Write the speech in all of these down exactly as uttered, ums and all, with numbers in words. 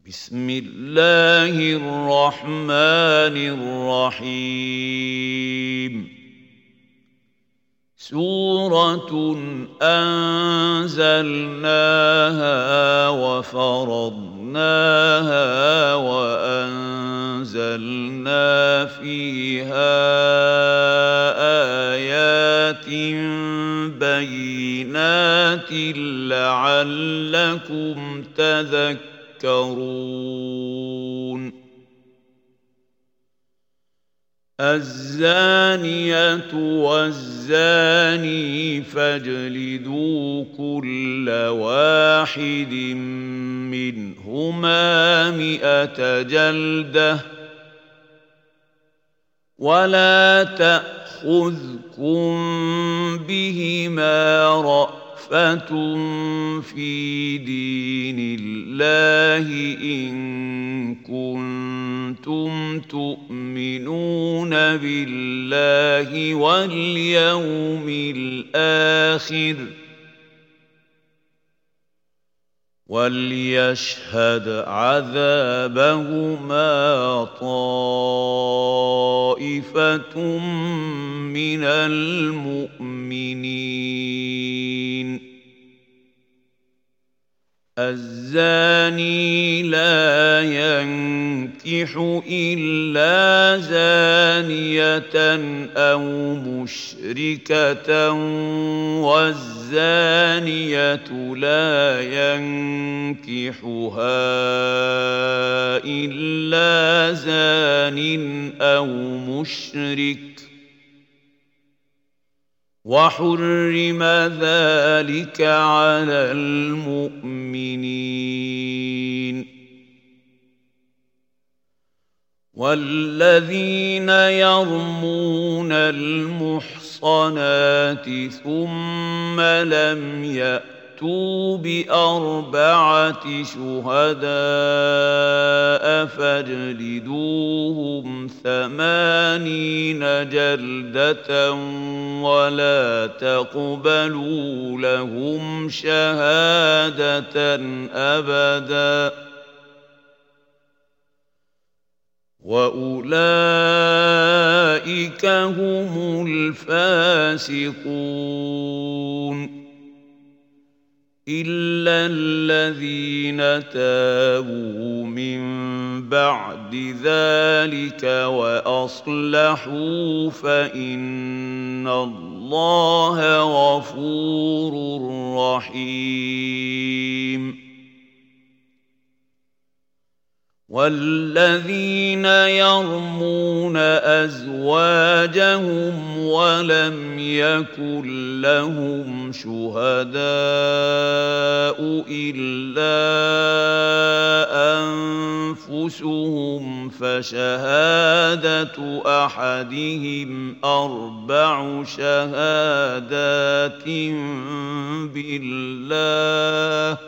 بسم الله الرحمن الرحيم سورة أنزلناها وفرضناها وأنزلنا فيها آيات بينات لعلكم تذكرون الزانية والزاني فاجلدوا كل واحد منهما مئة جلدة ولا تأخذكم بهما رأفة في دين الله إن كنتم تؤمنون بالله واليوم الآخر وليشهد عذابهما طائفة من المؤمنين الزاني لا ينكح إلا زانية أو مشركة والزانية لا ينكحها إلا زان أو مشرك وحرم ذلك على المؤمنين والذين يرمون المحصنات ثم لم يأتوا بأربعة شهداء فاجلدوهم ثمانين جلدة ولا تقبلوا لهم شهادة أبدا وأولئك هم الفاسقون إلا الذين تابوا من بعد ذلك وأصلحوا فإن الله غفور رحيم والذين يرمون أزواجهم ولم يكن لهم شهداء إلا أنفسهم فشهادة أحدهم أربع شهادات بالله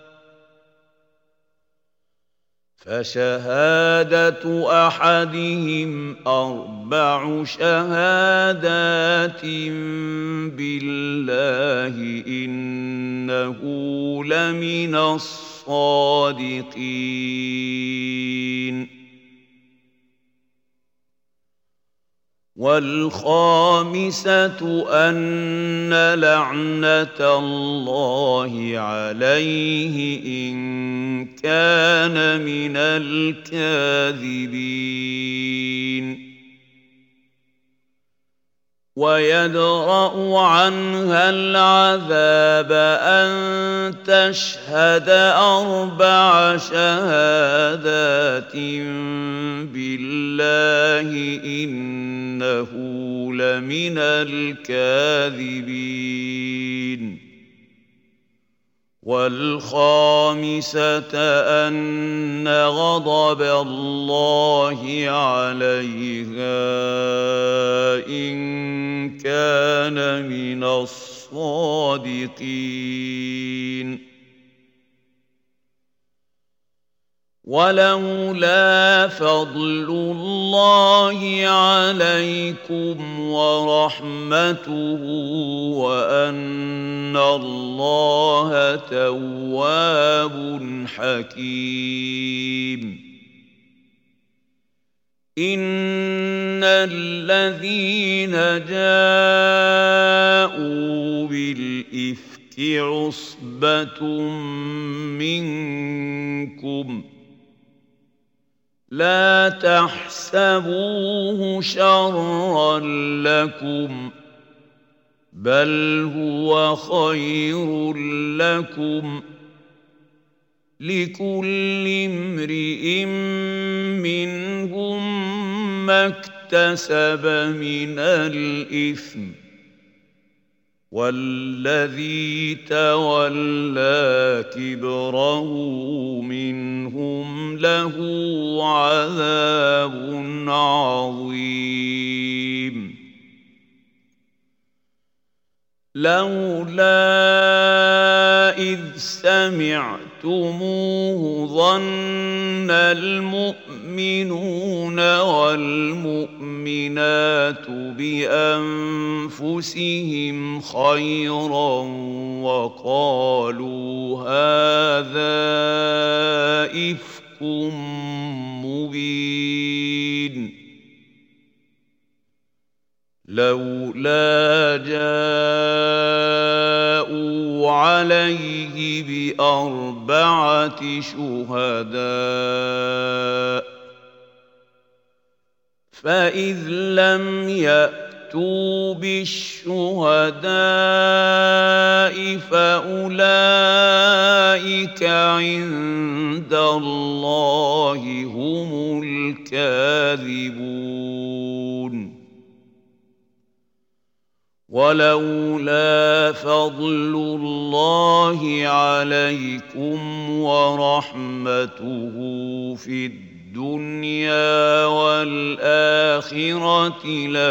فشهادة أحدهم أربع شهادات بالله إنه لمن الصادقين والخامسة أن لعنة الله عليه إن كان من الكاذبين ويدرأ عنها العذاب أن تشهد أربع شهادات بالله إنه لمن الكاذبين والخامسة أن غضب الله عليها إن كان من الصادقين ولولا فضل الله عليكم ورحمته وأن الله تواب حكيم إن الذين جاءوا بالإفك عصبة منكم لا تحسبوه شرا لكم بل هو خير لكم لكل امرئ منهم ما اكتسب من الإثم والذي تولى كبره منهم له عذاب عظيم لولا إذ سمعتموه ظن المؤمنون والمؤمنات بأنفسهم خيرا وقالوا هذا إفك مبين لولا جاءوا عليه بأربعة شهداء فإذ لم يأتوا بالشهداء فأولئك عند الله هم الكاذبون ولولا فضل الله عليكم ورحمته في الدنيا والآخرة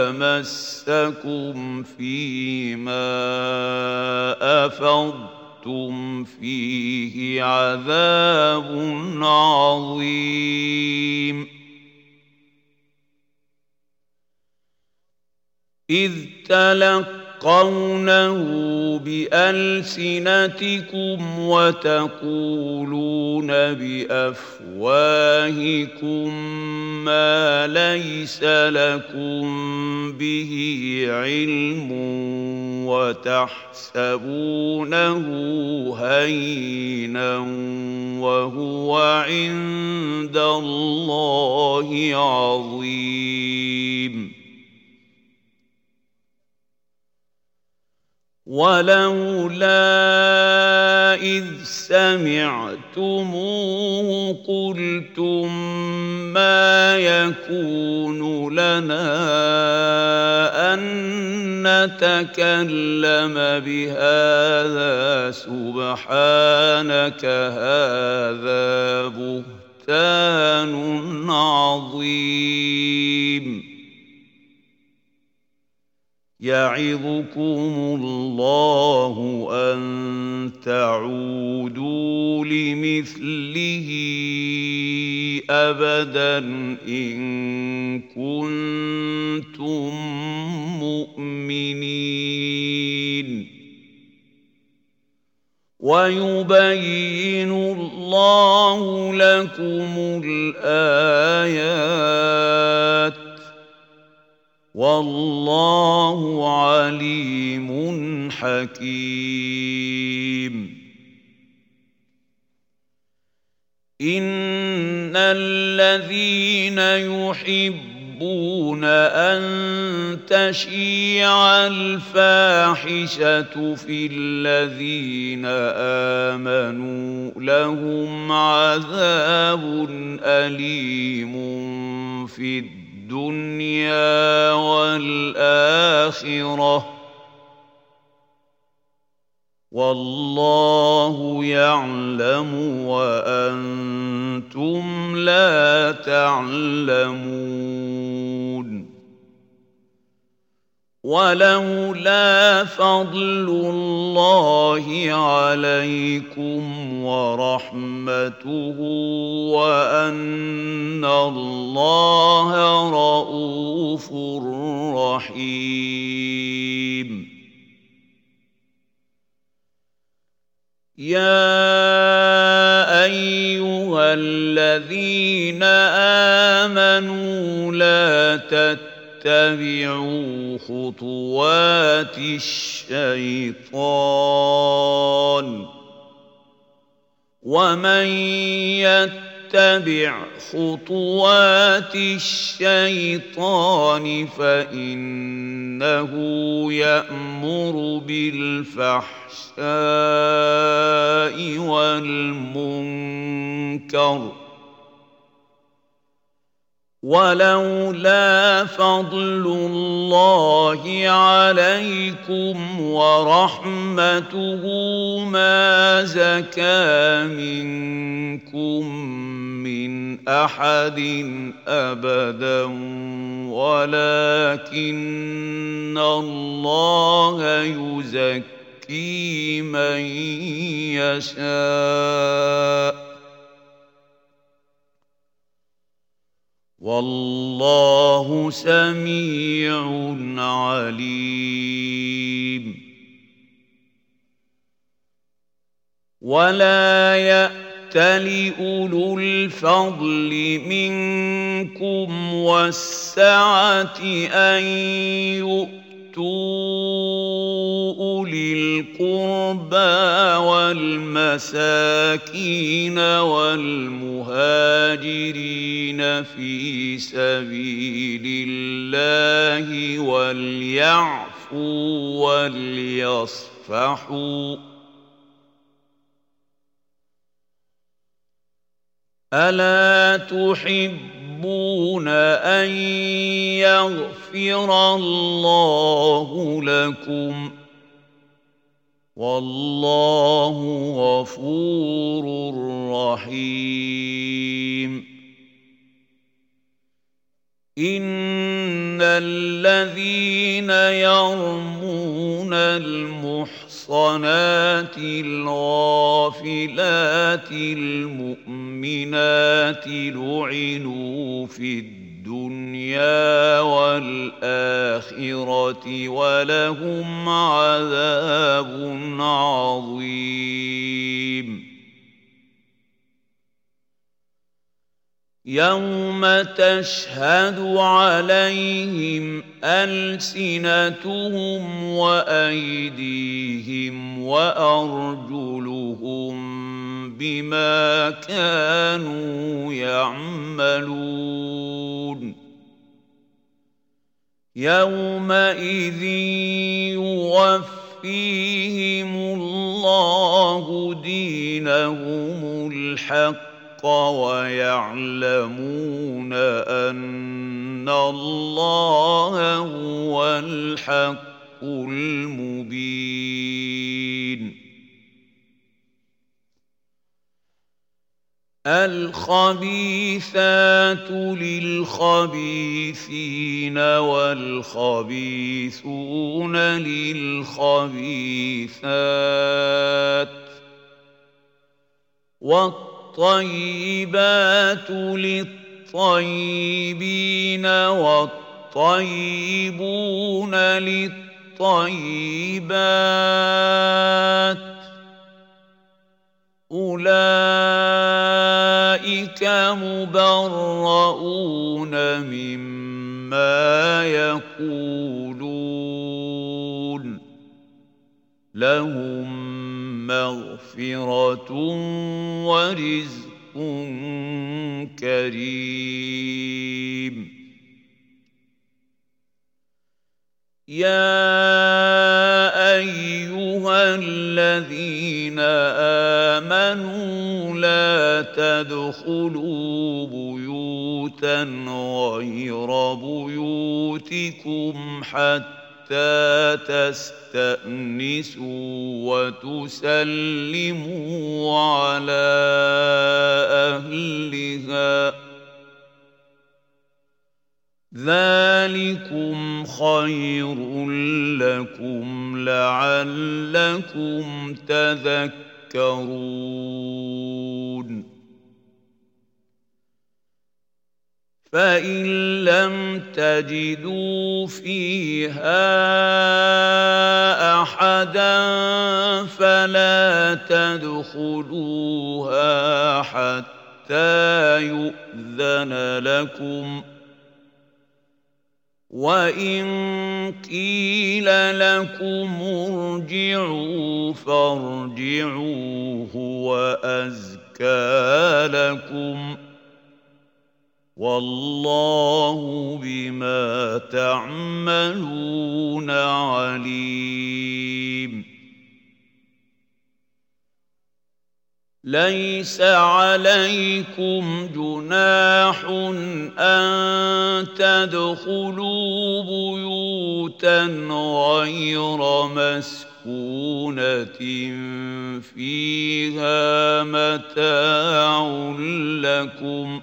لمسكم فيما أفضتم فيه عذاب عظيم إذ تلقونه بألسنتكم وتقولون بأفواهكم ما ليس لكم به علم وتحسبونه هينا وهو عند الله عظيم ولولا إذ سمعتموه قلتم ما يكون لنا أن نتكلم بهذا سبحانك هذا بهتان عظيم يعظكم الله أن تعودوا لمثله أبدا إن كنتم مؤمنين ويبين الله لكم الآيات والله عليم حكيم إن الذين يحبون أن تشيع الفاحشة في الذين آمنوا لهم عذاب أليم في الدنيا الدنيا والآخرة والله يعلم وأنتم لا تعلمون ولولا فضل الله عليكم ورحمته وأن الله رءوف رحيم. يا أيها الذين آمنوا لا تتبعوا خطوات الشيطان ومن يتبع خطوات الشيطان فإنه يأمر بالفحشاء والمنكر ولولا فضل الله عليكم ورحمته ما زكى منكم من أحد أبدا ولكن الله يزكي من يشاء والله سميع عليم. ولا يأتل أولو الفضل منكم والسعة أن يؤتوا أولي القربى والمساكين والمهاجرين في سبيل الله وليعفوا وليصفحوا ألا تحبون أن يغفر الله لكم والله غفور رحيم. إن الذين يرمون المحصنات الغافلات المؤمنات لعنوا في الدنيا والآخرة ولهم عذاب عظيم. يوم تشهد عليهم ألسنتهم وأيديهم وأرجلهم بما كانوا يعملون. يومئذ يوفيهم الله دينهم الحق ويعلمون أن الله هو الحق المبين. الخبيثات للخبيثين والخبيثون للخبيثات والطيبات للطيبين والطيبون للطيبات أولئك مبرؤون مما يقولون لهم مغفرة ورزق كريم. يا أيها الذين آمنوا لا تدخلوا بيوتا غير بيوتكم حتى تستأنسوا وتسلموا على أهلها ذلكم خير لكم لعلكم تذكرون فإن لم تجدوا فيها أحدا فلا تدخلوها حتى يؤذن لكم وإن قيل لكم ارجعوا فارجعوا هو أزكى لكم والله بما تعملون عليم ليس عليكم جناح أن تدخلوا بيوتا غير مسكونة فيها متاع لكم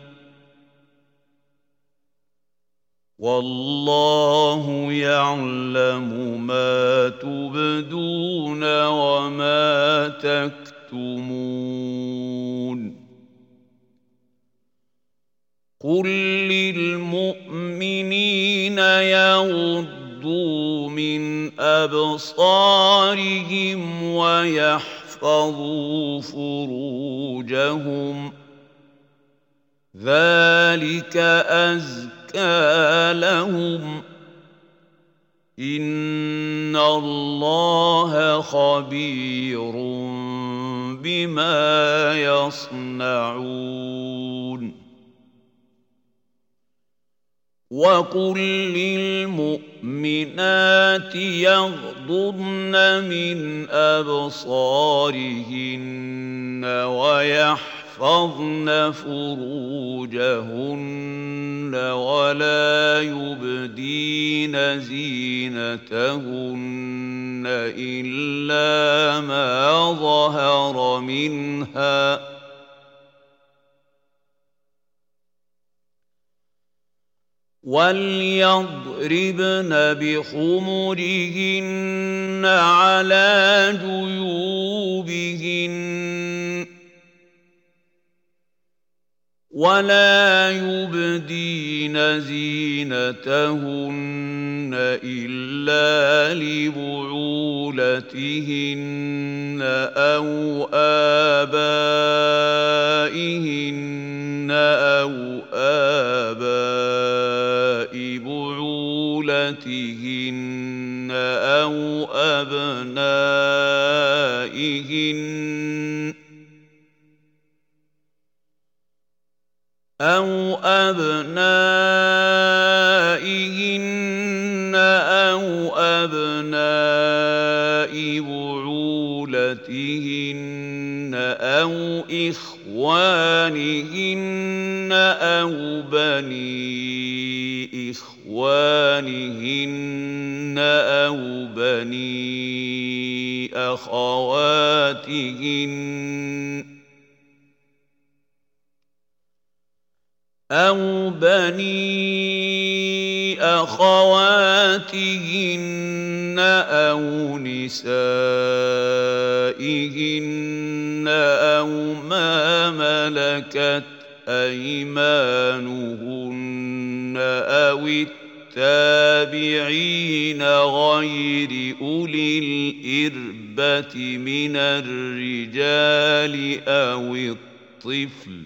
والله يعلم ما تبدون وما تكتمون قل للمؤمنين يغضوا من أبصارهم ويحفظوا فروجهم ذلك أزكى لهم إن الله خبير بما يصنعون وقل للمؤمنات يغضضن من أبصارهن ويحفظن فروجهن ولا يبدين زينتهن إلا ما ظهر منها وليضربن بخمرهن على جيوبهن ولا يبدين زينتهن إلا لبعولتهن أو آبائهن أو آباء بعولتهن أو أبنائهن أو أبنائهن أو أبناء بعولتهن أو إخوانهن أو بني إخوانهن أو بني أخواتهن أو بني أخواتهن أو نسائهن أو ما ملكت أيمانهن أو التابعين غير أولي الإربة من الرجال أو الطفل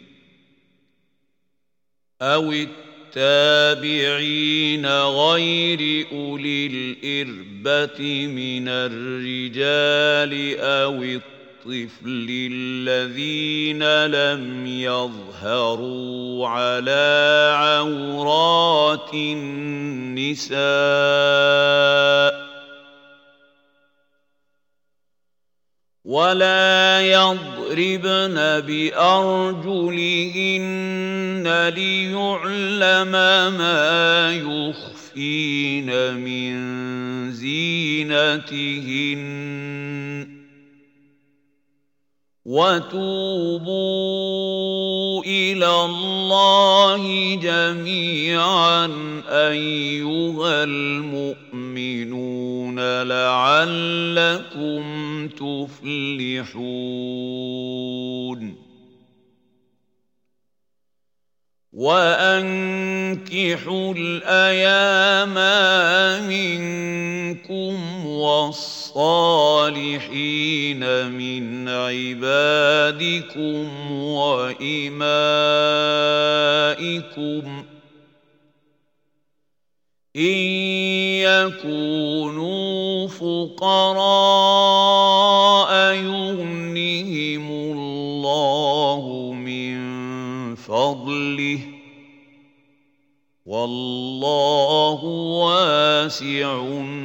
أو التابعين غير أولي الإربة من الرجال أو الطفل الذين لم يظهروا على عورات النساء ولا يضربن بأرجلهن ليعلم ما يخفين من زينتهن وتوبوا إلى الله جميعا أيها المؤمنون لعلكم تفلحون وأنكحوا الأيام منكم والصالحين من عبادكم وإمائكم إن يكونوا فقراء يغنهم الله من فضله والله واسع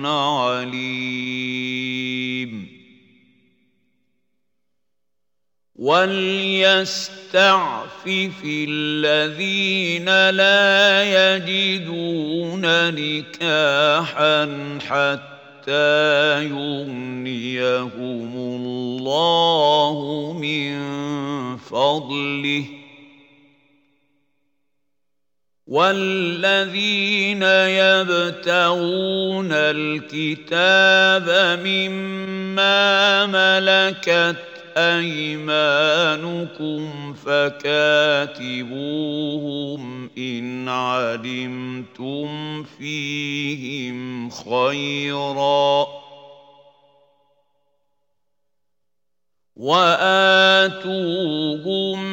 عليم وليستعفف الذين لا يجدون نكاحا حتى يغنيهم الله من فضله والذين يبتغون الكتاب مما ملكت أيمانكم فكاتبوهم إن علمتم فيهم خيرا وآتوهم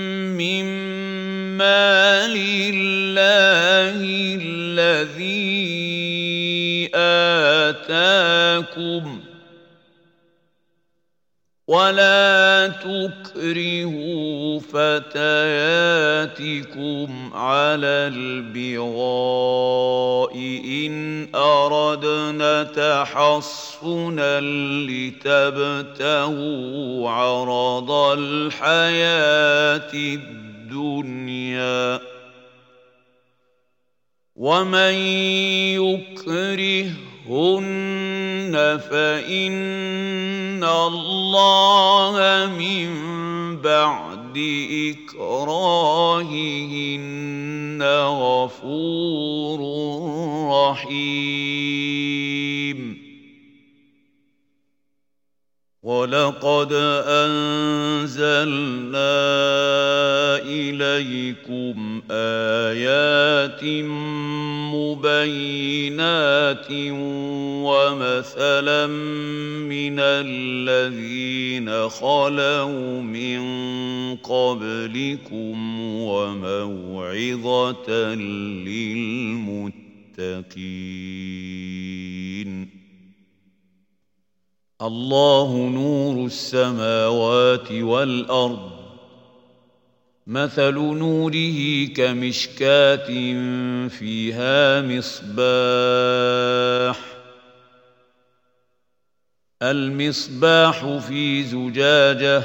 مما لله الذي آتاكم ولا تكرهوا فتياتكم على البغاء إن أردنا تحصنا لتبتغوا عرض الحياة الدنيا ومن يكرهن فإن الله من بعد إكراههن غفور رحيم ولقد أنزلنا إليكم آيات مبينات ومثلا من الذين خلوا من قبلكم وموعظة للمتقين الله نور السماوات والأرض مثل نوره كمشكاة فيها مصباح المصباح في زجاجة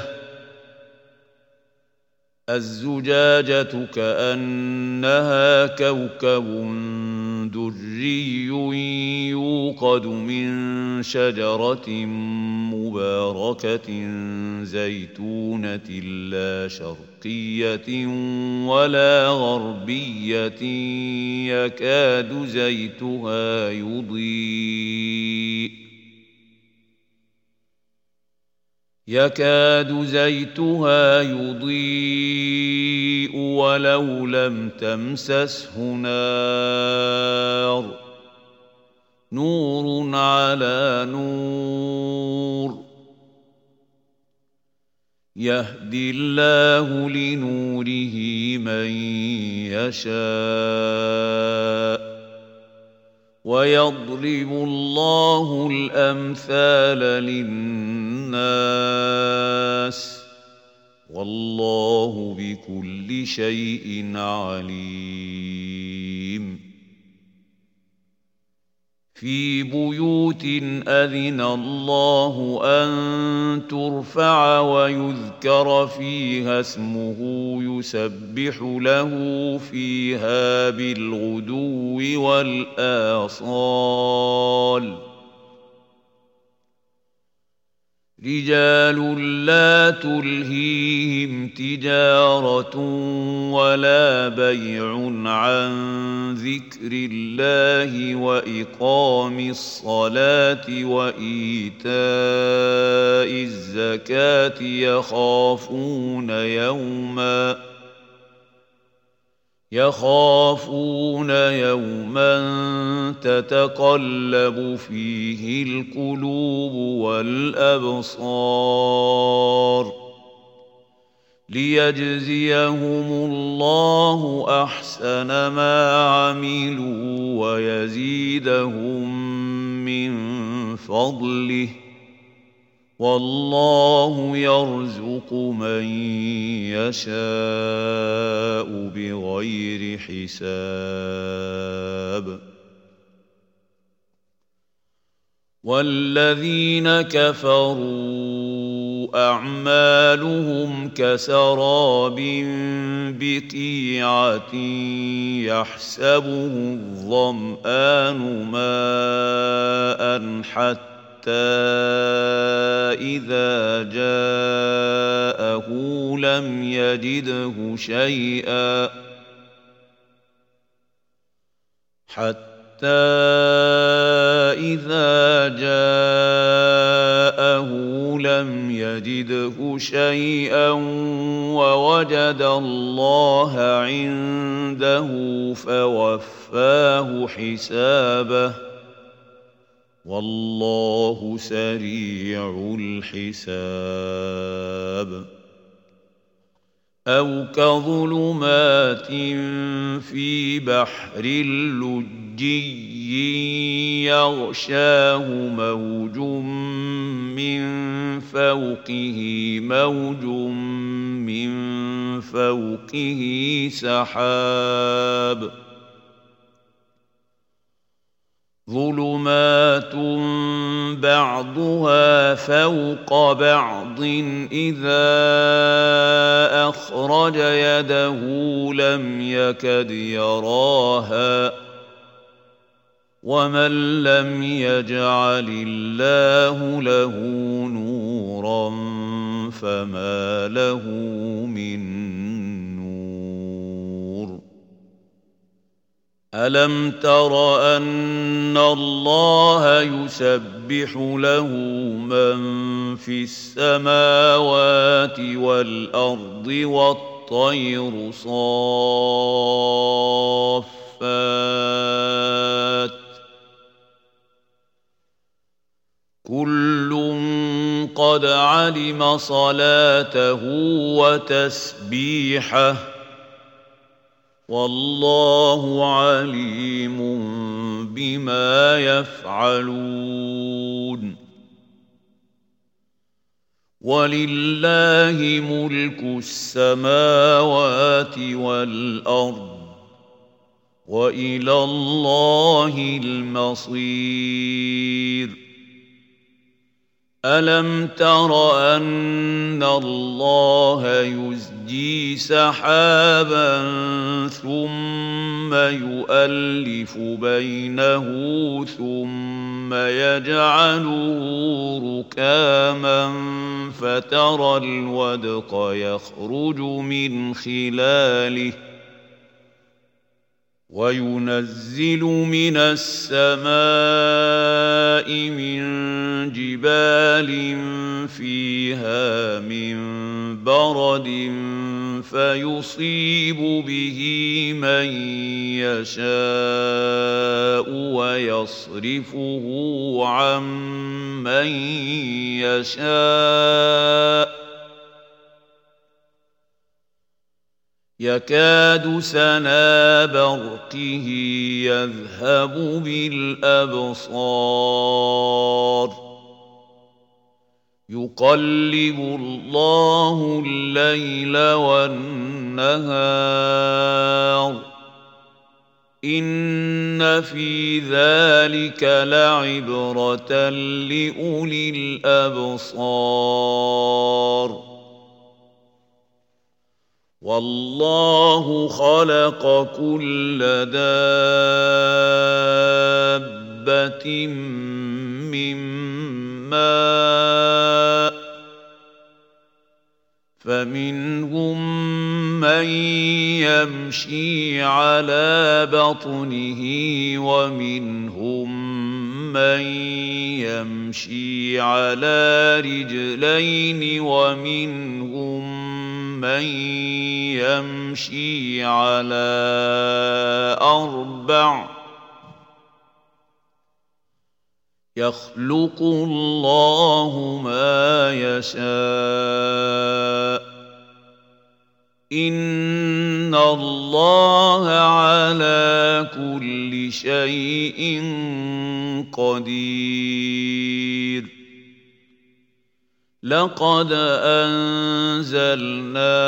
الزجاجة كأنها كوكب دري يوقد من شجرة مباركة زيتونة لا شرقية ولا غربية يكاد زيتها يضيء يكاد زيتها يضيء ولو لم تمسسه نار نور على نور يهدي الله لنوره من يشاء ويضرب الله الأمثال للناس والله بكل شيء عليم في بيوت أذن الله أن ترفع ويذكر فيها اسمه يسبح له فيها بالغدو والآصال رجال لا تلهيهم تجارة ولا بيع عن ذكر الله وإقام الصلاة وإيتاء الزكاة يخافون يوما يخافون يوما تتقلب فيه القلوب والأبصار ليجزيهم الله أحسن ما عملوا ويزيدهم من فضله والله يرزق من يشاء بغير حساب والذين كفروا أعمالهم كسراب بقيعة يحسبه الظمآن ماء حتى إذا جاءه لم يجده شيئا حتى إذا جاءه لم يجده شيئا ووجد الله عنده فوفاه حسابه والله سريع الحساب أو كظلمات في بحر لجي يغشاه موج من فوقه موج من فوقه سحاب ظلمات بعضها فوق بعض إذا أخرج يده لم يكد يراها ومن لم يجعل الله له نورا فما له من ألم تر أن الله يسبح له من في السماوات والأرض والطير صافات كل قد علم صلاته وتسبيحه والله عليم بما يفعلون ولله ملك السماوات والأرض وإلى الله المصير ألم تر أن الله يزجي سحابا ثم يؤلف بينه ثم يجعله ركاما فترى الودق يخرج من خلاله وينزل من السماء من جبال فيها من برد فيصيب به من يشاء ويصرفه عن من يشاء يكاد سنا برقه يذهب بالأبصار يقلب الله الليل والنهار إن في ذلك لعبرة لأولي الأبصار والله خلق كل دابة من ماء فمنهم من يمشي على بطنه ومنهم من يمشي على رجلين ومنهم من يمشي على أربع يخلق الله ما يشاء إن الله على كل شيء قدير لقد أنزلنا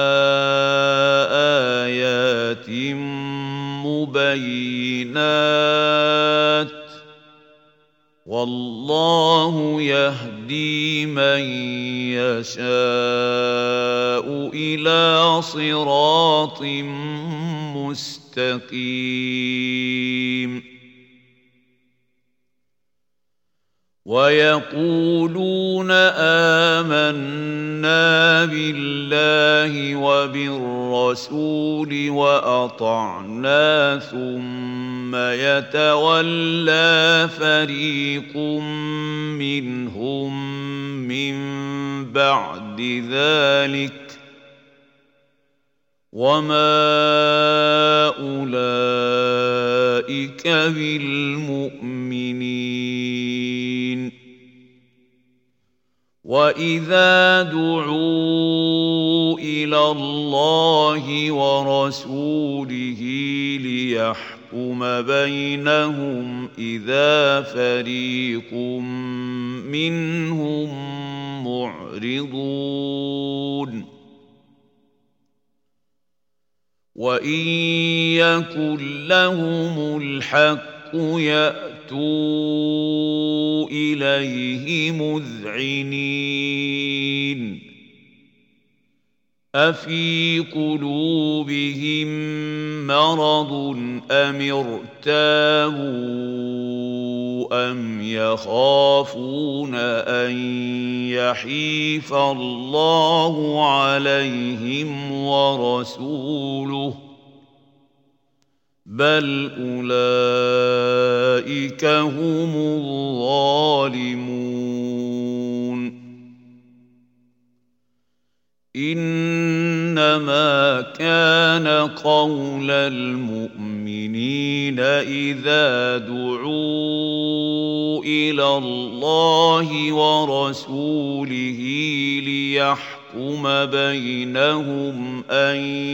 آيات مبينات والله يهدي من يشاء إلى صراط مستقيم ويقولون آمنا بالله وبالرسول وأطعنا ثم يتولى فريق منهم من بعد ذلك وما أولئك بالمؤمنين وإذا دعوا إلى الله ورسوله ليحكم بينهم إذا فريق منهم معرضون وإن يكن لهم الحق يأتوا إليه مذعنين أفي قلوبهم مرض أم ارتابوا أم يخافون أن يحيف الله عليهم ورسوله بل أولئك هم الظالمون إنما كان قول المؤمنين إذا دعوا إلى الله ورسوله ليحكم بينهم أن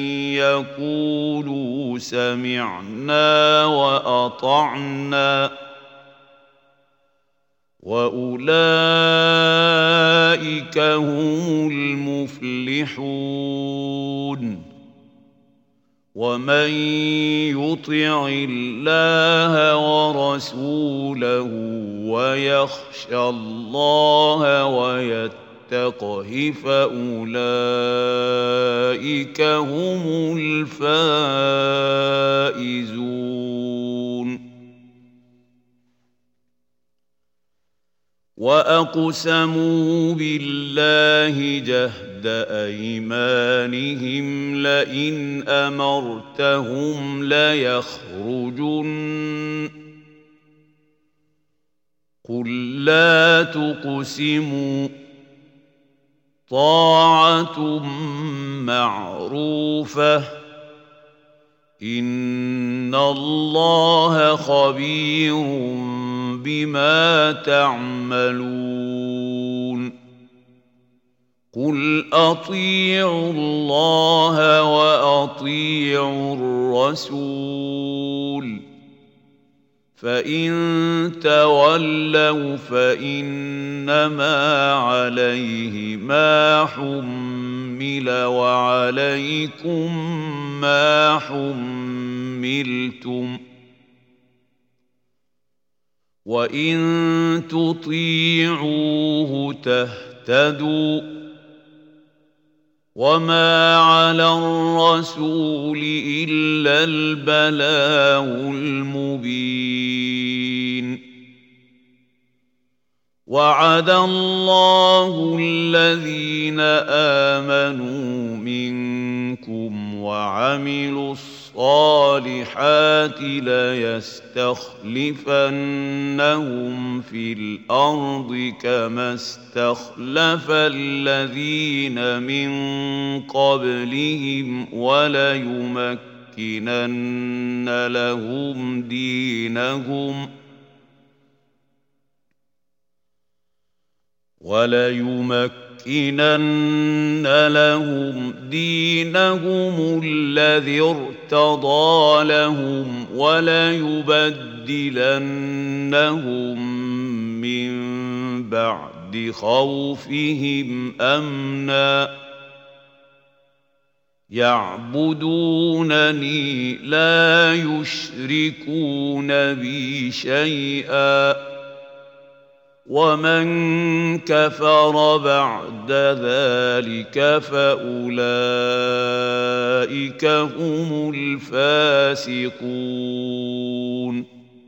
يقولوا سمعنا وأطعنا وأولئك هم المفلحون ومن يطع الله ورسوله ويخشى الله ويتقه فأولئك هم الفائزون وأقسموا بالله جهد أيمانهم لئن أمرتهم ليخرجن قل لا تقسموا طاعة معروفة إن الله خبير بما تعملون قل أطيعوا الله وأطيعوا الرسول فإن تولوا فإنما عليه ما حمل وعليكم ما حملتم وإن تطيعوه تهتدوا وما على الرسول إلا البلاغ المبين وعد الله الذين آمنوا منكم وعملوا الصالحات ليستخلفنهم في الأرض كما استخلف الذين من قبلهم وليمكنن لهم دينهم وليمكنن لهم دينهم الذي ارتضى لهم وليبدلنهم من بعد خوفهم أمنا يعبدونني لا يشركون بي شيئا ومن كفر بعد ذلك فأولئك هم الفاسقون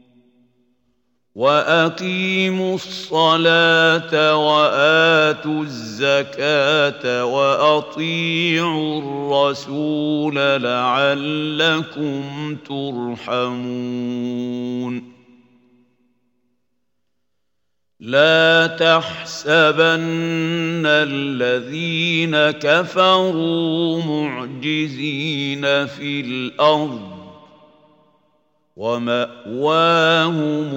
وأقيموا الصلاة وآتوا الزكاة وأطيعوا الرسول لعلكم ترحمون لا تحسبن الذين كفروا معجزين في الأرض ومأواهم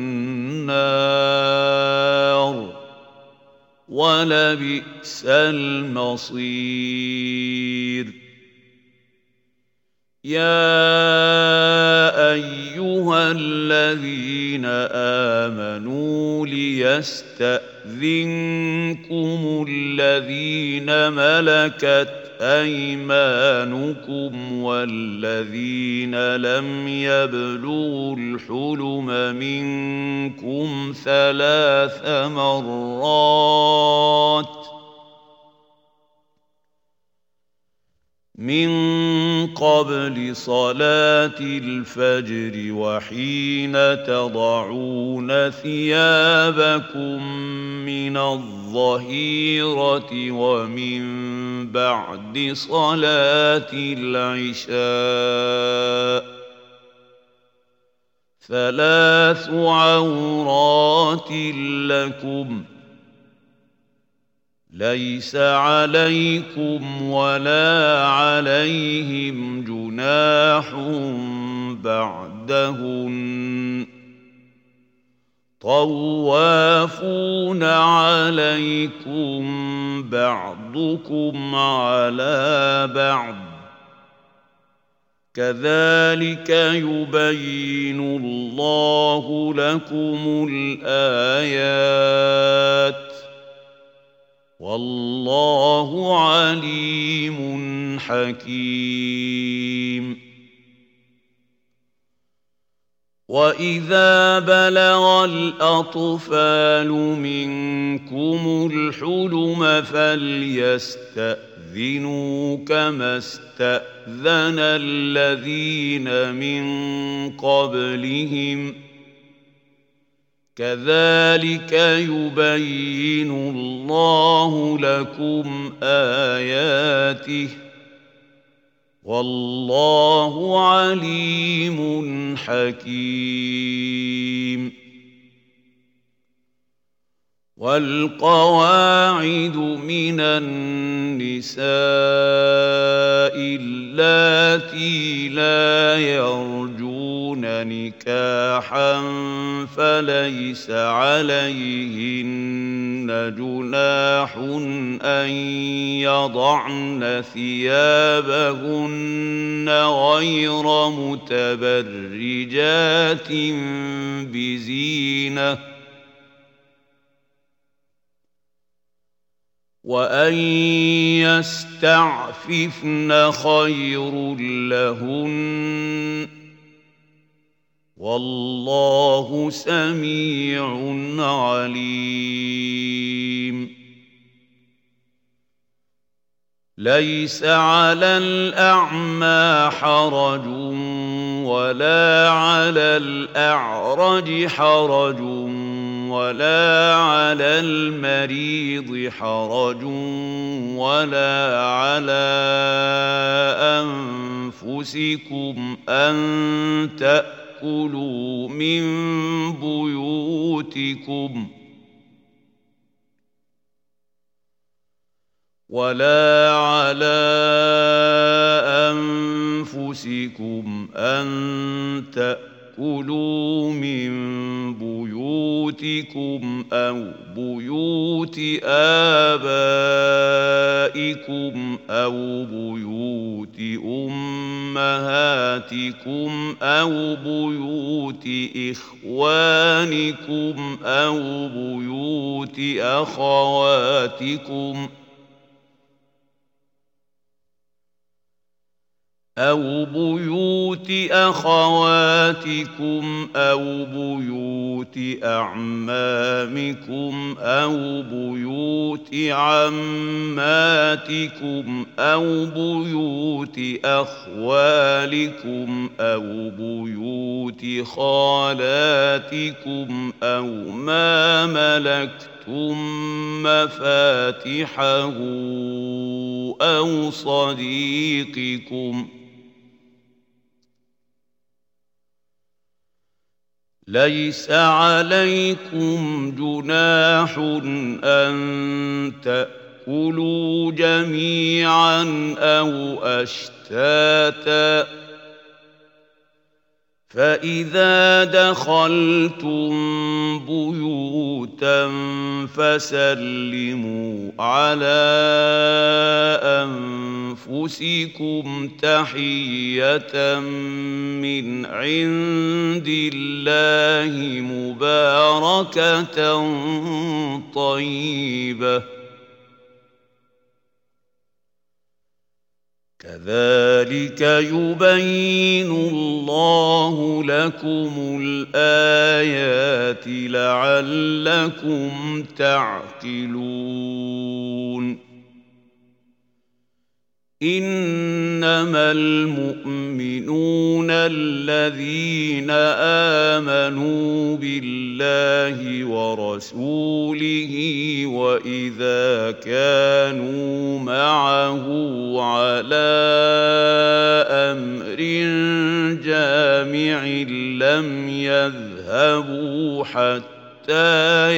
النار ولبئس المصير يا أيها الذين آمنوا ليستأذنكم الذين ملكت أيمانكم والذين لم يبلغوا الحلم منكم ثلاث مرات من قبل صلاة الفجر وحين تضعون ثيابكم من الظهيرة ومن بعد صلاة العشاء ثلاث عورات لكم ليس عليكم ولا عليهم جناح بعدهن طوافون عليكم بعضكم على بعض كذلك يبين الله لكم الآيات والله عليم حكيم وإذا بلغ الأطفال منكم الحلم فليستأذنوا كما استأذن الذين من قبلهم كذلك يبين الله لكم آياته والله عليم حكيم والقواعد من النساء اللاتي لا يرجون نكاحا فليس عليهن جناح أن يضعن ثيابهن غير متبرجات بزينة وأن يستعففن خير لهن والله سميع عليم ليس على الأعمى حرج ولا على الأعرج حرج ولا على المريض حرج ولا على أنفسكم أن تأكلوا من بيوتكم ولا على أنفسكم أن تأكلوا من بيوتكم أو بيوت آبائكم أو بيوت أمهاتكم أو بيوت إخوانكم أو بيوت أخواتكم أو بيوت أخواتكم أو بيوت أعمامكم أو بيوت عماتكم أو بيوت أخوالكم أو بيوت خالاتكم أو ما ملكتم مفاتحه أو صديقكم ليس عليكم جناح أن تأكلوا جميعا أو أشتاتا فإذا دخلتم بيوتا فسلموا على أنفسكم تحية من عند الله مباركة طيبة كذلك يبين الله لكم الآيات لعلكم تعقلون إنما المؤمنون الذين آمنوا بالله ورسوله وإذا كانوا معه على أمر جامع لم يذهبوا حتى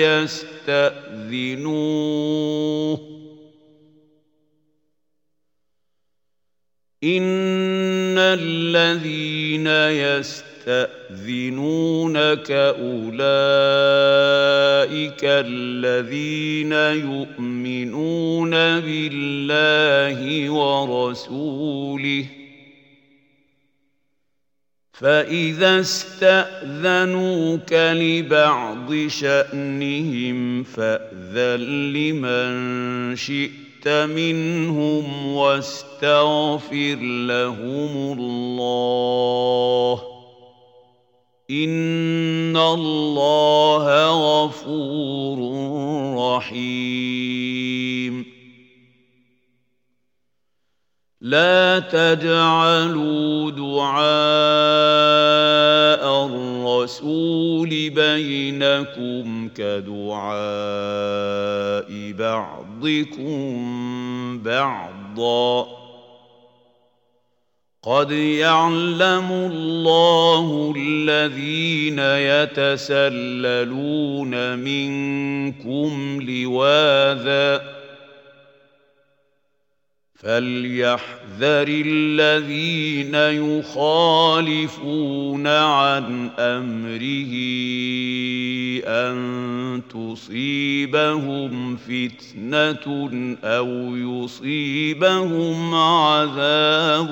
يستأذنوه إن الذين يستأذنونك أولئك الذين يؤمنون بالله ورسوله فإذا استأذنوك لبعض شأنهم فأذن لمن شئت منهم واستغفر لهم الله إن الله غفور رحيم لا تجعلوا دعاء الرسول بينكم كدعاء بعضكم بعضا قد يعلم الله الذين يتسللون منكم لواذا فليحذر الذين يخالفون عن أمره أن تصيبهم فتنة أو يصيبهم عذاب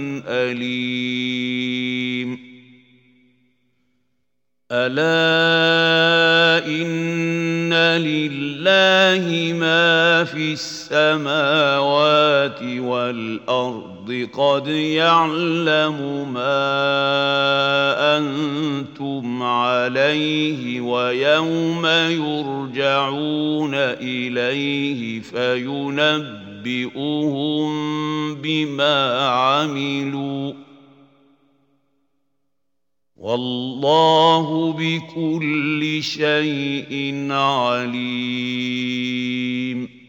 أليم ألا إن لله ما في السماوات والأرض قد يعلم ما أنتم عليه ويوم يرجعون إليه فينبئهم بما عملوا والله بكل شيء عليم.